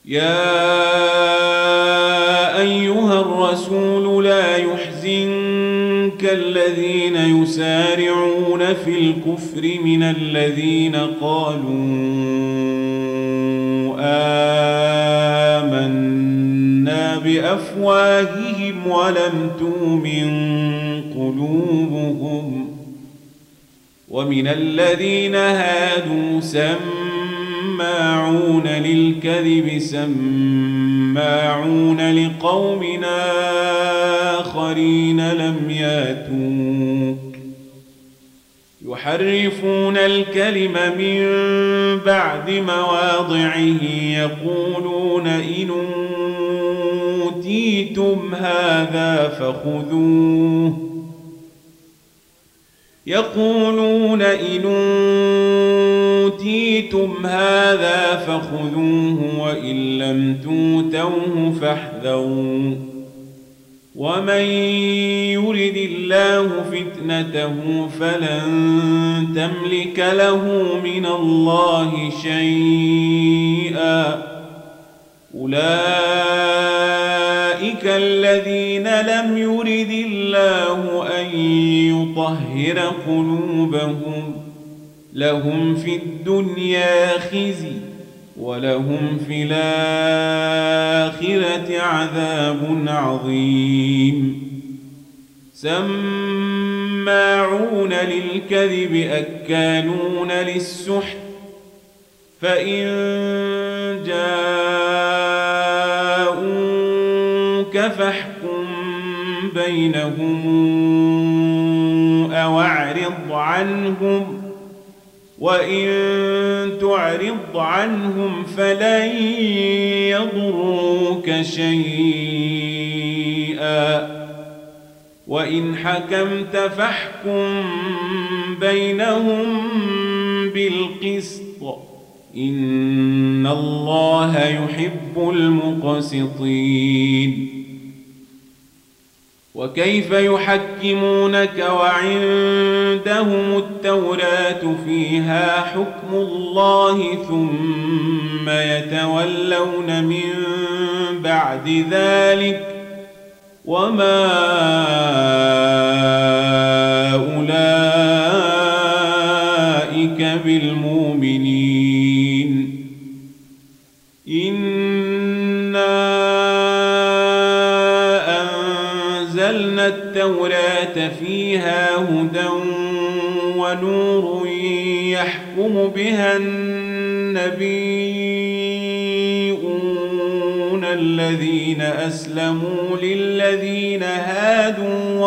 يا أيها الرسول لا يحزنك الذين يسارعون في الكفر من الذين قالوا آمنا بأفواههم ولم تؤمن قلوبهم ومن الذين هادوا سماعون للكذب سماعون لقوم آخرين لم ياتوك يحرفون الكلم من بعد مواضعه يقولون إن أوتيتم هذا فخذوه وإن لم توتوه فاحذروا ومن يرد الله فتنته فلن تملك له من الله شيئا أولئك الذين لم يرد الله أن يطهر قلوبهم لهم في الدنيا خزي ولهم في الآخرة عذاب عظيم سماعون للكذب أكالون للسحت فإن جاءوك فاحكم بينهم أو أعرض عنهم وإن تعرض عنهم فلن يضروك شيئا وإن حكمت فاحكم بينهم بالقسط إن الله يحب المقسطين وكيف يحكمونك وعندهم التوراة فيها حكم الله ثم يتولون من بعد ذلك وما أولئك بالمؤمنين أنزلنا التوراة فيها هدى ونور يحكم بها النبيون الذين أسلموا للذين هادوا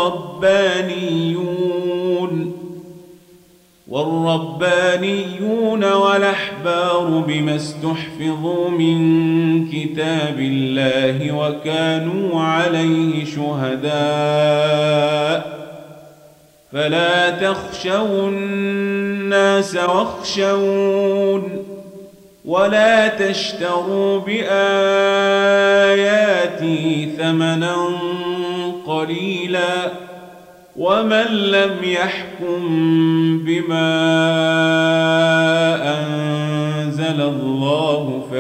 والربانيون والأحبار بما استحفظوا من كتاب الله وكانوا عليه شهداء فلا تخشوا الناس واخشون ولا تشتروا بآياتي ثمنا قليلا ومن لم يحكم بما أنزل الله